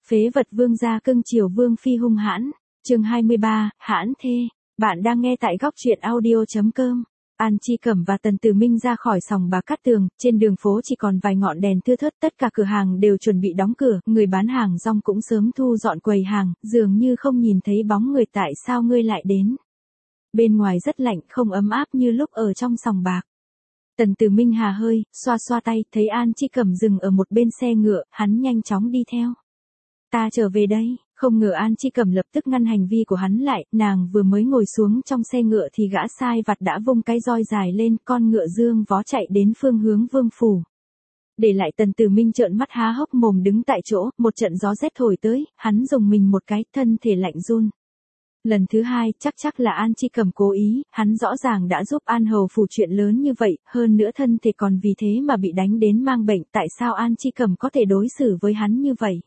Phế vật vương gia cưng chiều vương phi hung hãn. Chương 23, hãn thê. Bạn đang nghe tại góc truyện audio.com. An Chi Cẩm và Tần Tử Minh ra khỏi sòng bạc Cát Tường, trên đường phố chỉ còn vài ngọn đèn thưa thớt, tất cả cửa hàng đều chuẩn bị đóng cửa, người bán hàng rong cũng sớm thu dọn quầy hàng, dường như không nhìn thấy bóng người. Tại sao ngươi lại đến? Bên ngoài rất lạnh, không ấm áp như lúc ở trong sòng bạc. Tần Tử Minh hà hơi, xoa xoa tay, thấy An Chi Cẩm dừng ở một bên xe ngựa, hắn nhanh chóng đi theo. Ta trở về đây. Không ngờ An Chi Cẩm lập tức ngăn hành vi của hắn lại, nàng vừa mới ngồi xuống trong xe ngựa thì gã sai vặt đã vung cái roi dài lên, con ngựa dương vó chạy đến phương hướng vương phủ. Để lại Tần Tử Minh trợn mắt há hốc mồm đứng tại chỗ, một trận gió rét thổi tới, hắn dùng mình một cái, thân thể lạnh run. Lần thứ hai, chắc là An Chi Cẩm cố ý, hắn rõ ràng đã giúp An Hầu phủ chuyện lớn như vậy, hơn nữa thân thể còn vì thế mà bị đánh đến mang bệnh, tại sao An Chi Cẩm có thể đối xử với hắn như vậy?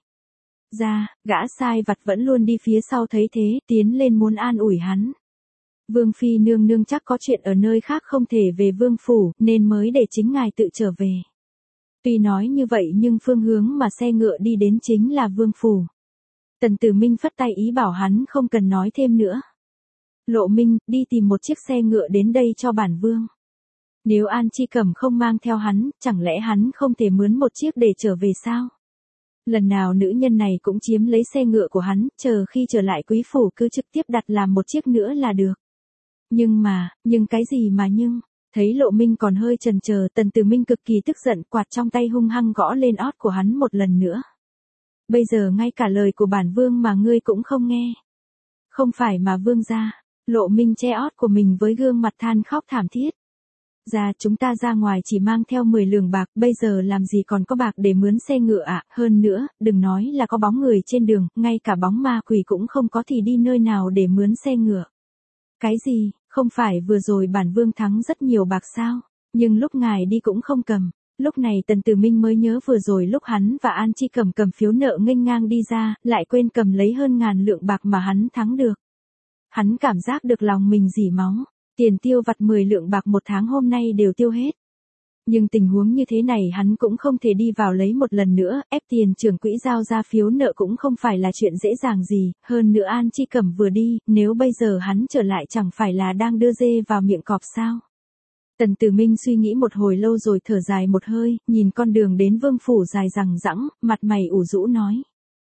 Gã sai vặt vẫn luôn đi phía sau thấy thế, tiến lên muốn an ủi hắn. Vương phi nương nương chắc có chuyện ở nơi khác không thể về vương phủ, nên mới để chính ngài tự trở về. Tuy nói như vậy nhưng phương hướng mà xe ngựa đi đến chính là vương phủ. Tần Tử Minh phất tay ý bảo hắn không cần nói thêm nữa. Lộ Minh, đi tìm một chiếc xe ngựa đến đây cho bản vương. Nếu An Chi Cẩm không mang theo hắn, chẳng lẽ hắn không thể mướn một chiếc để trở về sao? Lần nào nữ nhân này cũng chiếm lấy xe ngựa của hắn, chờ khi trở lại quý phủ cứ trực tiếp đặt làm một chiếc nữa là được. Nhưng cái gì mà nhưng? Thấy Lộ Minh còn hơi chần chờ, Tần Tử Minh cực kỳ tức giận, quạt trong tay hung hăng gõ lên ót của hắn một lần nữa. Bây giờ ngay cả lời của bản vương mà ngươi cũng không nghe. Không phải mà vương gia. Lộ Minh che ót của mình với gương mặt than khóc thảm thiết. Chúng ta ra ngoài chỉ mang theo 10 lượng bạc, bây giờ làm gì còn có bạc để mướn xe ngựa ạ, hơn nữa, đừng nói là có bóng người trên đường, ngay cả bóng ma quỷ cũng không có thì đi nơi nào để mướn xe ngựa. Cái gì, không phải vừa rồi bản vương thắng rất nhiều bạc sao, nhưng lúc ngài đi cũng không cầm. Lúc này Tần Tử Minh mới nhớ vừa rồi lúc hắn và An Chi Cẩm cầm phiếu nợ nghênh ngang đi ra, lại quên cầm lấy hơn 1000 lượng bạc mà hắn thắng được. Hắn cảm giác được lòng mình rỉ máu. Tiền tiêu vặt 10 lượng bạc một tháng hôm nay đều tiêu hết. Nhưng tình huống như thế này hắn cũng không thể đi vào lấy một lần nữa, ép tiền trưởng quỹ giao ra phiếu nợ cũng không phải là chuyện dễ dàng gì, hơn nữa An Chi Cẩm vừa đi, nếu bây giờ hắn trở lại chẳng phải là đang đưa dê vào miệng cọp sao. Tần Tử Minh suy nghĩ một hồi lâu rồi thở dài một hơi, nhìn con đường đến vương phủ dài dằng dẵng, mặt mày ủ rũ nói.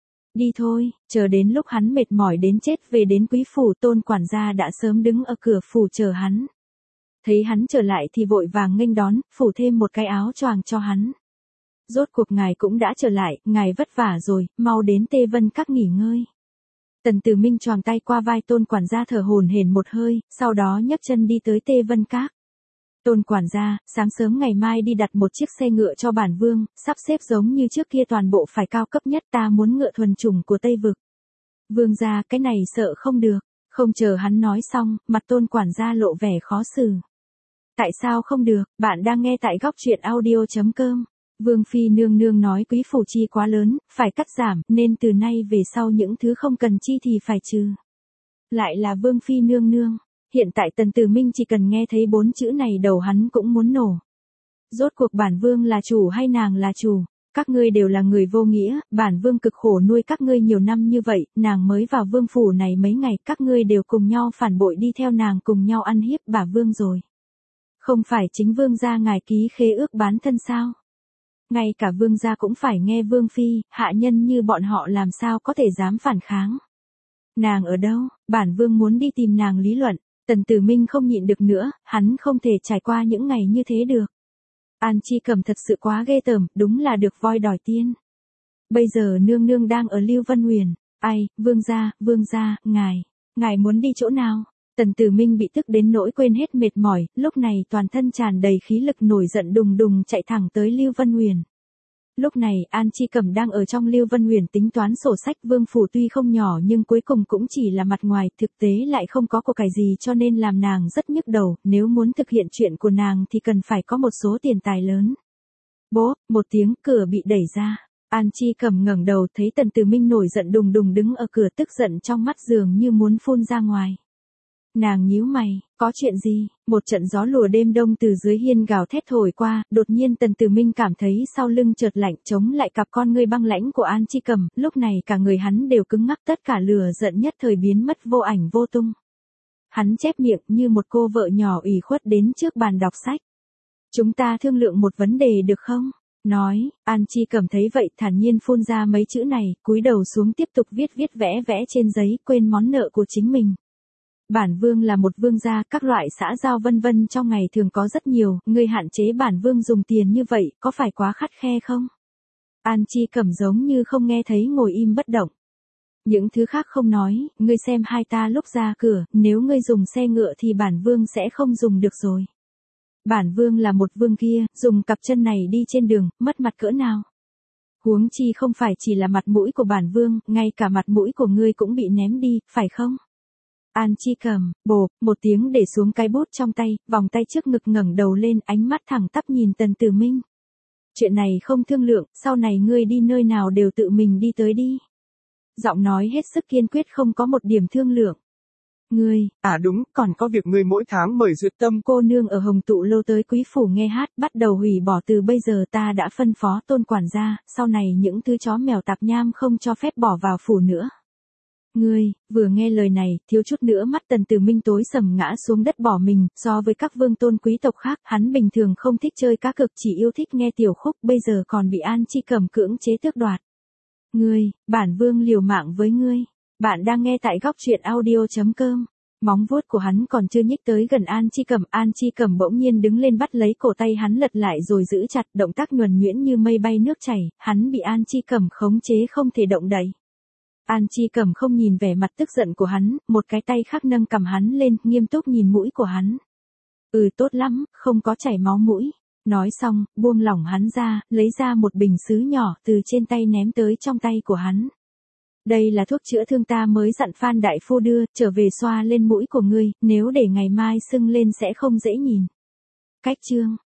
Đi thôi, chờ đến lúc hắn mệt mỏi đến chết về đến quý phủ, Tôn quản gia đã sớm đứng ở cửa phủ chờ hắn. Thấy hắn trở lại thì vội vàng nghênh đón, phủ thêm một cái áo choàng cho hắn. Rốt cuộc ngài cũng đã trở lại, ngài vất vả rồi, mau đến Tê Vân Các nghỉ ngơi. Tần Tử Minh choàng tay qua vai Tôn quản gia thở hổn hển một hơi, sau đó nhấc chân đi tới Tê Vân Các. Tôn quản gia, sáng sớm ngày mai đi đặt một chiếc xe ngựa cho bản vương, sắp xếp giống như trước kia toàn bộ phải cao cấp nhất, ta muốn ngựa thuần chủng của Tây Vực. Vương gia, cái này sợ không được. Không chờ hắn nói xong, mặt Tôn quản gia lộ vẻ khó xử. Tại sao không được? Bạn đang nghe tại góc truyện audio.com. Vương phi nương nương nói quý phủ chi quá lớn, phải cắt giảm, nên từ nay về sau những thứ không cần chi thì phải trừ. Lại là vương phi nương nương. Hiện tại Tần Tử Minh chỉ cần nghe thấy 4 chữ này đầu hắn cũng muốn nổ. Rốt cuộc bản vương là chủ hay nàng là chủ? Các ngươi đều là người vô nghĩa, bản vương cực khổ nuôi các ngươi nhiều năm như vậy, nàng mới vào vương phủ này mấy ngày, các ngươi đều cùng nhau phản bội đi theo nàng cùng nhau ăn hiếp bả vương rồi. Không phải chính vương gia ngài ký khế ước bán thân sao? Ngay cả vương gia cũng phải nghe vương phi, hạ nhân như bọn họ làm sao có thể dám phản kháng. Nàng ở đâu? Bản vương muốn đi tìm nàng lý luận. Tần Tử Minh không nhịn được nữa, hắn không thể trải qua những ngày như thế được. An Chi Cẩm thật sự quá ghê tởm, đúng là được voi đòi tiên. Bây giờ nương nương đang ở Lưu Vân Huyền. Ai, vương gia, ngài muốn đi chỗ nào? Tần Tử Minh bị tức đến nỗi quên hết mệt mỏi, lúc này toàn thân tràn đầy khí lực nổi giận đùng đùng chạy thẳng tới Lưu Vân Huyền. Lúc này, An Chi Cẩm đang ở trong Lưu Vân Huyền tính toán sổ sách, vương phủ tuy không nhỏ nhưng cuối cùng cũng chỉ là mặt ngoài, thực tế lại không có của cải gì cho nên làm nàng rất nhức đầu, nếu muốn thực hiện chuyện của nàng thì cần phải có một số tiền tài lớn. Bố, một tiếng, cửa bị đẩy ra. An Chi Cẩm ngẩng đầu thấy Tần Tử Minh nổi giận đùng đùng đứng ở cửa, tức giận trong mắt dường như muốn phun ra ngoài. Nàng nhíu mày, có chuyện gì? Một trận gió lùa đêm đông từ dưới hiên gào thét thổi qua, đột nhiên Tần Tử Minh cảm thấy sau lưng chợt lạnh, chống lại cặp con ngươi băng lãnh của An Chi Cầm, lúc này cả người hắn đều cứng ngắc, tất cả lửa giận nhất thời biến mất vô ảnh vô tung. Hắn chép miệng như một cô vợ nhỏ ủy khuất đến trước bàn đọc sách. Chúng ta thương lượng một vấn đề được không? Nói, An Chi Cầm thấy vậy thản nhiên phun ra mấy chữ này, cúi đầu xuống tiếp tục viết vẽ trên giấy, quên món nợ của chính mình. Bản vương là một vương gia, các loại xã giao vân vân trong ngày thường có rất nhiều, ngươi hạn chế bản vương dùng tiền như vậy, có phải quá khắt khe không? An Chi Cầm giống như không nghe thấy, ngồi im bất động. Những thứ khác không nói, ngươi xem hai ta lúc ra cửa, nếu ngươi dùng xe ngựa thì bản vương sẽ không dùng được rồi. Bản vương là một vương kia, dùng cặp chân này đi trên đường, mất mặt cỡ nào? Huống chi không phải chỉ là mặt mũi của bản vương, ngay cả mặt mũi của ngươi cũng bị ném đi, phải không? An Chi Cầm, bộp, một tiếng để xuống cái bút trong tay, vòng tay trước ngực ngẩng đầu lên, ánh mắt thẳng tắp nhìn Tần Tử Minh. Chuyện này không thương lượng, sau này ngươi đi nơi nào đều tự mình đi tới đi. Giọng nói hết sức kiên quyết, không có một điểm thương lượng. Ngươi, đúng, còn có việc ngươi mỗi tháng mời Duyệt Tâm cô nương ở Hồng Tụ Lâu tới quý phủ nghe hát, bắt đầu hủy bỏ, từ bây giờ ta đã phân phó Tôn quản gia, sau này những thứ chó mèo tạp nham không cho phép bỏ vào phủ nữa. Ngươi, vừa nghe lời này, thiếu chút nữa mắt Tần Tử Minh tối sầm ngã xuống đất bỏ mình, so với các vương tôn quý tộc khác, hắn bình thường không thích chơi cá cược, chỉ yêu thích nghe tiểu khúc, bây giờ còn bị An Chi Cầm cưỡng chế tước đoạt. Ngươi, bản vương liều mạng với ngươi. Bạn đang nghe tại góc truyện audio.com. Móng vuốt của hắn còn chưa nhích tới gần An Chi Cầm bỗng nhiên đứng lên bắt lấy cổ tay hắn lật lại rồi giữ chặt, động tác nhuần nhuyễn như mây bay nước chảy, hắn bị An Chi Cầm khống chế không thể động đậy. An Chi Cầm không nhìn vẻ mặt tức giận của hắn, một cái tay khác nâng cầm hắn lên, nghiêm túc nhìn mũi của hắn. Tốt lắm, không có chảy máu mũi. Nói xong, buông lỏng hắn ra, lấy ra một bình sứ nhỏ từ trên tay ném tới trong tay của hắn. Đây là thuốc chữa thương ta mới dặn Phan đại phu đưa, trở về xoa lên mũi của ngươi, nếu để ngày mai sưng lên sẽ không dễ nhìn. Cách chương